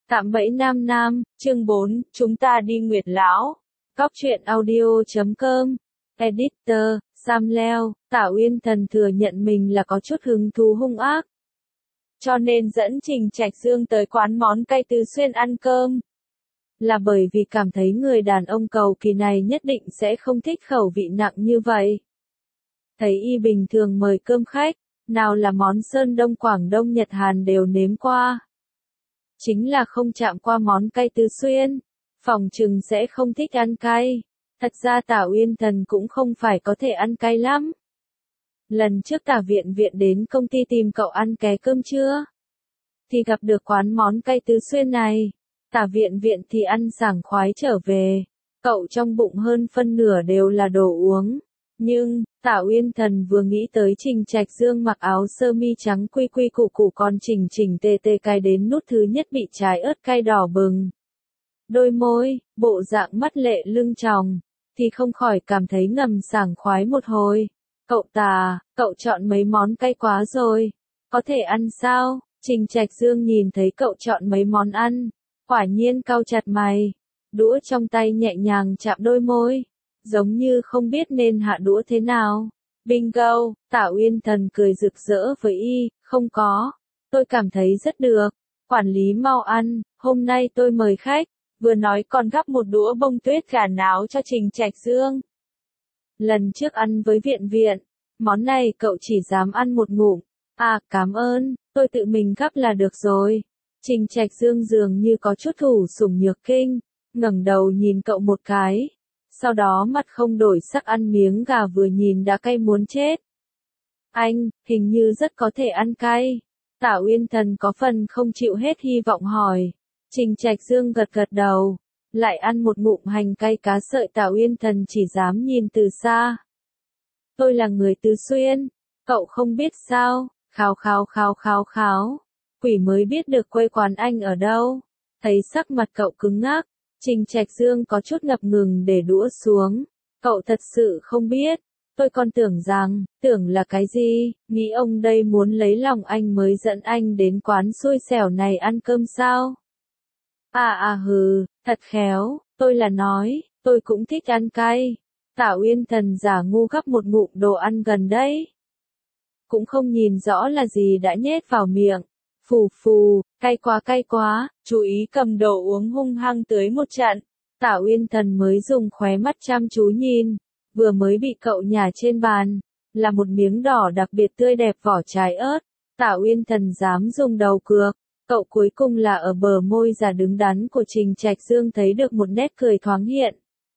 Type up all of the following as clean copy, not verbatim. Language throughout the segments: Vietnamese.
Cạm bẫy nam nam, chương 4, chúng ta đi Nguyệt Lão. Cóc truyện audio.com. Editor, Sam Leo. Tảo Uyên Thần thừa nhận mình là có chút hứng thú hung ác. Cho nên dẫn Trình Trạch Dương tới quán món cay Tứ Xuyên ăn cơm. Là bởi vì cảm thấy người đàn ông cầu kỳ này nhất định sẽ không thích khẩu vị nặng như vậy. Thấy y bình thường mời cơm khách, nào là món Sơn Đông Quảng Đông Nhật Hàn đều nếm qua. Chính là không chạm qua món cay Tứ Xuyên, phòng chừng sẽ không thích ăn cay. Thật ra Tảo Uyên Thần cũng không phải có thể ăn cay lắm. Lần trước Tả Viện Viện đến công ty tìm cậu ăn ké cơm trưa, thì gặp được quán món cay Tứ Xuyên này. Tả Viện Viện thì ăn sảng khoái trở về, cậu trong bụng hơn phân nửa đều là đồ uống. Nhưng, Tảo Uyên Thần vừa nghĩ tới Trình Trạch Dương mặc áo sơ mi trắng quy quy củ củ còn chỉnh chỉnh tề tề cài đến nút thứ nhất bị trái ớt cay đỏ bừng. Đôi môi, bộ dạng mắt lệ lưng tròng, thì không khỏi cảm thấy ngầm sảng khoái một hồi. Cậu Tà, cậu chọn mấy món cay quá rồi, có thể ăn sao? Trình Trạch Dương nhìn thấy cậu chọn mấy món ăn, quả nhiên cau chặt mày, đũa trong tay nhẹ nhàng chạm đôi môi, giống như không biết nên hạ đũa thế nào. Bingo, Tảo Uyên Thần cười rực rỡ với y, không có, tôi cảm thấy rất được, quản lý mau ăn, hôm nay tôi mời khách, vừa nói còn gắp một đũa bông tuyết gà náo cho Trình Trạch Dương. Lần trước ăn với Viện Viện, món này cậu chỉ dám ăn một ngụm, à cảm ơn, tôi tự mình gắp là được rồi. Trình Trạch Dương dường như có chút thủ sủng nhược kinh, ngẩng đầu nhìn cậu một cái. Sau đó mặt không đổi sắc ăn miếng gà vừa nhìn đã cay muốn chết. Anh, hình như rất có thể ăn cay. Tảo Uyên Thần có phần không chịu hết hy vọng hỏi. Trình Trạch Dương gật gật đầu, lại ăn một ngụm hành cay cá sợi. Tảo Uyên Thần chỉ dám nhìn từ xa. Tôi là người Tứ Xuyên, cậu không biết sao? Kháo kháo kháo kháo kháo. Quỷ mới biết được quê quán anh ở đâu. Thấy sắc mặt cậu cứng ngắc, Trình Trạch Dương có chút ngập ngừng để đũa xuống. Cậu thật sự không biết, tôi còn tưởng là cái gì, nghĩ ông đây muốn lấy lòng anh mới dẫn anh đến quán xui xẻo này ăn cơm sao? Hừ, thật khéo, tôi là nói, tôi cũng thích ăn cay. Tảo Uyên Thần giả ngu gắp một ngụm đồ ăn gần đấy. Cũng không nhìn rõ là gì đã nhét vào miệng. Phù phù, cay quá, chú ý cầm đồ uống hung hăng tưới một trận. Tảo Uyên Thần mới dùng khóe mắt chăm chú nhìn, vừa mới bị cậu nhả trên bàn, là một miếng đỏ đặc biệt tươi đẹp vỏ trái ớt. Tảo Uyên Thần dám dùng đầu cược, cậu cuối cùng là ở bờ môi già đứng đắn của Trình Trạch Dương thấy được một nét cười thoáng hiện.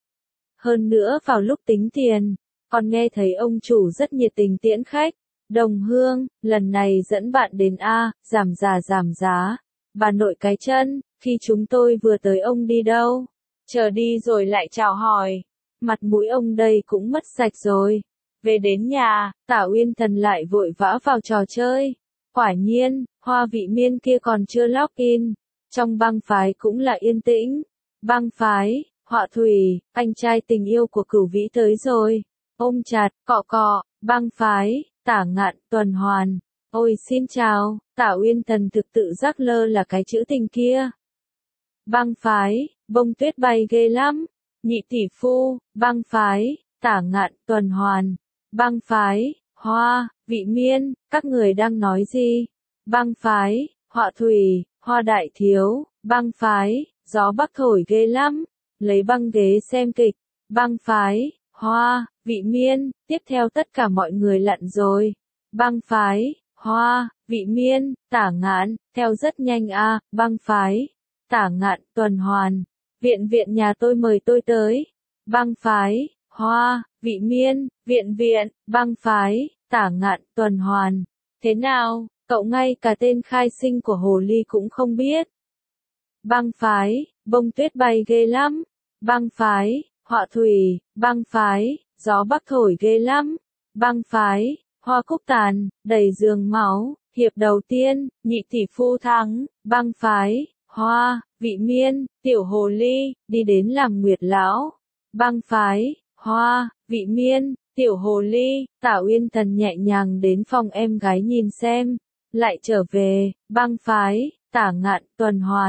Hơn nữa vào lúc tính tiền, còn nghe thấy ông chủ rất nhiệt tình tiễn khách. Đồng Hương, lần này dẫn bạn đến giảm giá. Bà nội cái chân, khi chúng tôi vừa tới ông đi đâu? Chờ đi rồi lại chào hỏi. Mặt mũi ông đây cũng mất sạch rồi. Về đến nhà, Tảo Uyên Thần lại vội vã vào trò chơi. Quả nhiên, Hoa Vị Miên kia còn chưa log in. Trong bang phái cũng là yên tĩnh. Bang phái, Họa Thủy, anh trai tình yêu của Cửu Vĩ tới rồi. Ôm chặt, cọ cọ, bang phái. Tả Ngạn, Tuần Hoàn. Ôi xin chào, Tảo Uyên Thần thực tự giác lơ là cái chữ tình kia. Bang phái, bông tuyết bay ghê lắm. Nhị tỷ phu, bang phái, Tả Ngạn, Tuần Hoàn. Bang phái, Hoa, Vị Miên, các người đang nói gì? Bang phái, Họa Thủy, Hoa Đại Thiếu. Bang phái, gió bắc thổi ghê lắm. Lấy băng ghế xem kịch. Bang phái, Hoa, Vị Miên, tiếp theo tất cả mọi người lặn rồi. Bang phái, Hoa, Vị Miên, Tả Ngạn, theo rất nhanh bang phái, Tả Ngạn, Tuần Hoàn. Viện Viện nhà tôi mời tôi tới. Bang phái, Hoa, Vị Miên, Viện, bang phái, Tả Ngạn, Tuần Hoàn. Thế nào, cậu ngay cả tên khai sinh của hồ ly cũng không biết. Bang phái, bông tuyết bay ghê lắm. Bang phái, Họa Thủy, bang phái, gió bắc thổi ghê lắm. Bang phái, Hoa Cúc tàn, đầy giường máu. Hiệp đầu tiên, nhị tỷ phu thắng. Bang phái, Hoa, Vị Miên, tiểu hồ ly, đi đến làm Nguyệt Lão. Bang phái, Hoa, Vị Miên, tiểu hồ ly. Tảo Uyên Thần nhẹ nhàng đến phòng em gái nhìn xem. Lại trở về, bang phái, Tả Ngạn, Tuần Hoàn.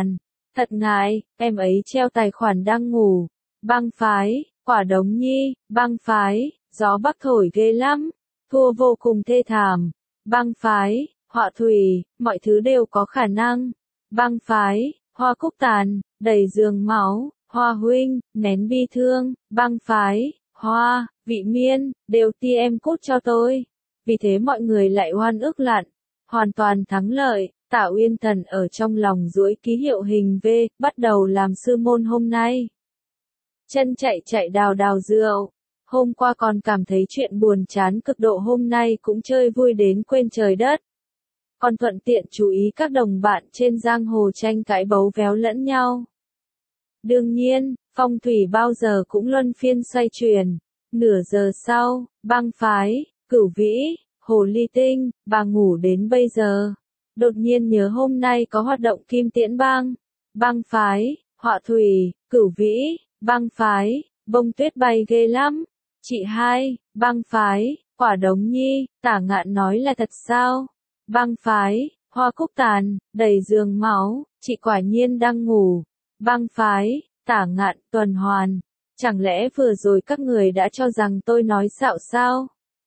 Thật ngại, em ấy treo tài khoản đang ngủ. Băng phái, Quả Đống Nhi, băng phái, Gió Bắc thổi ghê lắm. Thua vô cùng thê thảm. Băng phái, Họa Thủy, mọi thứ đều có khả năng. Băng phái, Hoa Cúc Tàn, đầy giường máu. Hoa Huynh, nén bi thương. Băng phái, Hoa, Vị Miên, đều ti em cút cho tôi. Vì thế mọi người lại oan ức lặn. Hoàn toàn thắng lợi, Tạ Uyên Thần ở trong lòng duỗi ký hiệu hình V, bắt đầu làm sư môn hôm nay. Chân chạy chạy đào đào rượu. Hôm qua còn cảm thấy chuyện buồn chán cực độ, hôm nay cũng chơi vui đến quên trời đất. Còn thuận tiện chú ý các đồng bạn trên giang hồ tranh cãi bấu véo lẫn nhau. Đương nhiên, phong thủy bao giờ cũng luân phiên xoay chuyển. Nửa giờ sau, băng phái, Cửu Vĩ, Hồ Ly Tinh, bà ngủ đến bây giờ. Đột nhiên nhớ hôm nay có hoạt động Kim Tiễn Bang. Băng phái, Họa Thủy, Cửu Vĩ, băng phái, Bông Tuyết bay ghê lắm. Chị hai, băng phái, Quả Đống Nhi, Tả Ngạn nói là thật sao? Băng phái, Hoa Cúc Tàn, đầy giường máu, chị quả nhiên đang ngủ. Băng phái, Tả Ngạn, tuần hoàn. Chẳng lẽ vừa rồi các người đã cho rằng tôi nói xạo sao?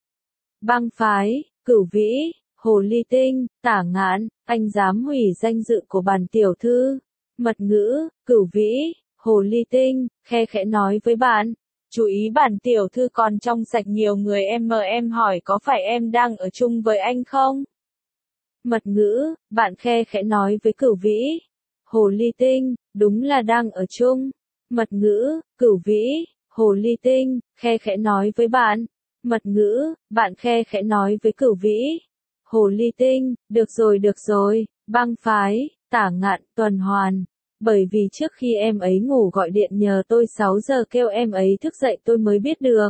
Băng phái, Cửu Vĩ, Hồ Ly Tinh, Tả Ngạn, anh dám hủy danh dự của bản tiểu thư. Mật ngữ, Cửu Vĩ, Hồ Ly Tinh, khe khẽ nói với bạn. Chú ý bản tiểu thư còn trong sạch, nhiều người em hỏi có phải em đang ở chung với anh không? Mật ngữ, bạn khe khẽ nói với Cửu Vĩ. Hồ Ly Tinh, đúng là đang ở chung. Mật ngữ, Cửu Vĩ, Hồ Ly Tinh, khe khẽ nói với bạn. Mật ngữ, bạn khe khẽ nói với Cửu Vĩ. Hồ Ly Tinh, được rồi, băng phái, Tả Ngạn, tuần hoàn. Bởi vì trước khi em ấy ngủ gọi điện nhờ tôi 6 giờ kêu em ấy thức dậy tôi mới biết được.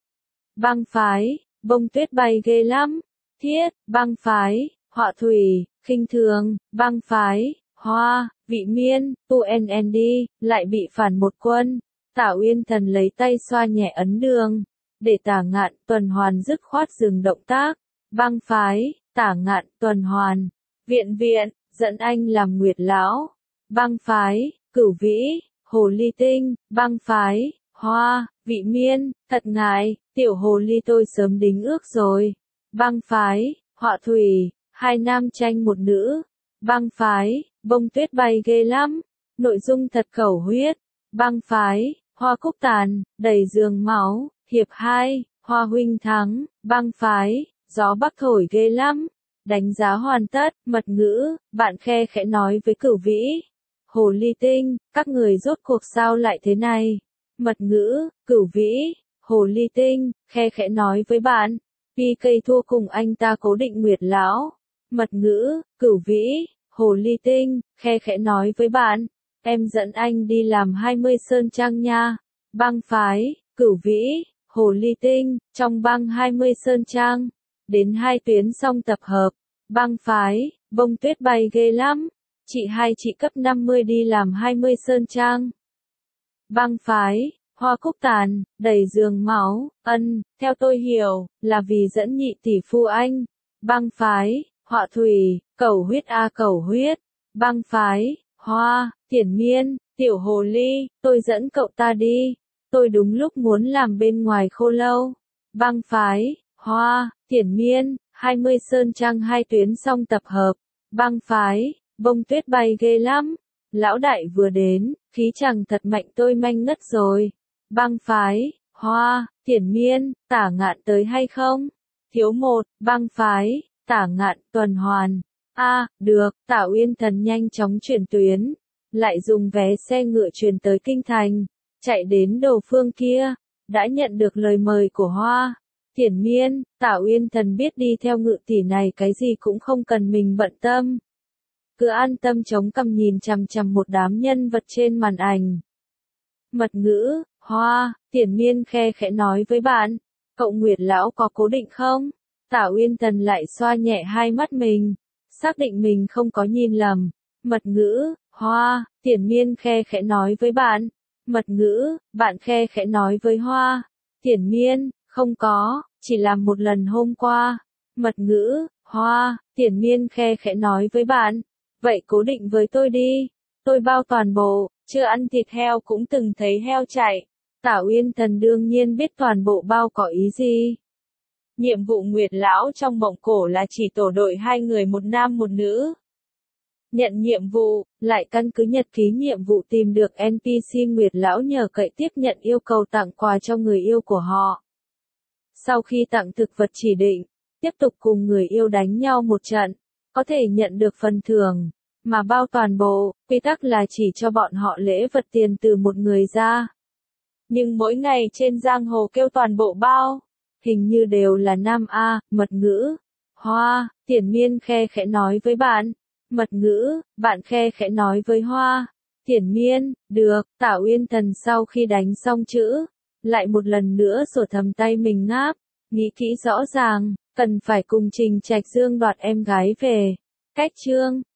Băng phái, Bông Tuyết bay ghê lắm. Thiết, băng phái, Họa Thủy, khinh thường, băng phái, Hoa, Vị Miên, UNND, lại bị phản một quân. Tạ Uyên Thần lấy tay xoa nhẹ ấn đường, để Tả Ngạn, tuần hoàn dứt khoát dừng động tác. Băng phái, Tả Ngạn, tuần hoàn. Viện, dẫn anh làm Nguyệt lão. Băng phái, Cửu Vĩ, Hồ Ly Tinh, băng phái, Hoa, Vị Miên, thật ngại, tiểu hồ ly tôi sớm đính ước rồi. Băng phái, Họa Thủy, hai nam tranh một nữ. Băng phái, Bông Tuyết bay ghê lắm. Nội dung thật khẩu huyết. Băng phái, Hoa Cúc Tàn, đầy giường máu. Hiệp 2, Hoa Huynh thắng. Băng phái, Gió Bắc thổi ghê lắm. Đánh giá hoàn tất, mật ngữ, bạn khe khẽ nói với Cửu Vĩ. Hồ Ly Tinh, các người rốt cuộc sao lại thế này? Mật ngữ, Cửu Vĩ, Hồ Ly Tinh, khe khẽ nói với bạn. PK thua cùng anh ta cố định Nguyệt lão. Mật ngữ, Cửu Vĩ, Hồ Ly Tinh, khe khẽ nói với bạn. Em dẫn anh đi làm 20 sơn trang nha. Băng phái, Cửu Vĩ, Hồ Ly Tinh, trong băng 20 sơn trang. Đến 2 tuyến xong tập hợp. Băng phái, Bông Tuyết bay ghê lắm. Chị hai chị cấp 50 đi làm 20 sơn trang. Băng phái, Hoa Cúc Tàn, đầy giường máu, theo tôi hiểu, là vì dẫn nhị tỷ phu anh. Băng phái, Họa Thủy, cầu huyết cầu huyết. Băng phái, Hoa, Tiển Miên, tiểu hồ ly, tôi dẫn cậu ta đi. Tôi đúng lúc muốn làm bên ngoài khô lâu. Băng phái, Hoa, Tiển Miên, 20 sơn trang 2 tuyến xong tập hợp. Băng phái, Bông Tuyết bay ghê lắm. Lão đại vừa đến, khí chàng thật mạnh tôi manh ngất rồi. Băng phái, Hoa, Tiển Miên, Tả Ngạn tới hay không? Thiếu một, băng phái, Tả Ngạn, tuần hoàn. Được, Tạ Uyên Thần nhanh chóng chuyển tuyến. Lại dùng vé xe ngựa truyền tới Kinh Thành. Chạy đến Đồ Phương kia. Đã nhận được lời mời của Hoa, Tiển Miên, Tạ Uyên Thần biết đi theo Ngự tỷ này cái gì cũng không cần mình bận tâm. Cứ an tâm chống cằm nhìn chằm chằm một đám nhân vật trên màn ảnh. Mật ngữ, Hoa, Tiển Miên khe khẽ nói với bạn. Cậu Nguyệt lão có cố định không? Tạ Uyên Thần lại xoa nhẹ hai mắt mình. Xác định mình không có nhìn lầm. Mật ngữ, Hoa, Tiển Miên khe khẽ nói với bạn. Mật ngữ, bạn khe khẽ nói với Hoa, Tiển Miên, không có, chỉ làm một lần hôm qua. Mật ngữ, Hoa, Tiển Miên khe khẽ nói với bạn. Vậy cố định với tôi đi. Tôi bao toàn bộ, chưa ăn thịt heo cũng từng thấy heo chạy. Tả Uyên Thần đương nhiên biết toàn bộ bao có ý gì. Nhiệm vụ Nguyệt Lão trong mộng cổ là chỉ tổ đội 2 người, một nam một nữ. Nhận nhiệm vụ, lại căn cứ nhật ký nhiệm vụ tìm được NPC Nguyệt Lão nhờ cậy tiếp nhận yêu cầu tặng quà cho người yêu của họ. Sau khi tặng thực vật chỉ định, tiếp tục cùng người yêu đánh nhau một trận, có thể nhận được phần thưởng, mà bao toàn bộ, quy tắc là chỉ cho bọn họ lễ vật tiền từ một người ra. Nhưng mỗi ngày trên giang hồ kêu toàn bộ bao, hình như đều là nam A, mật ngữ. Hoa, Tiền Miên khe khẽ nói với bạn. Mật ngữ, bạn khe khẽ nói với Hoa. Tiền Miên, được, Tả Uyên Thần sau khi đánh xong chữ, lại một lần nữa sổ thầm tay mình ngáp, nghĩ kỹ rõ ràng, cần phải cùng Trình Trạch Dương đoạt em gái về. Cách chương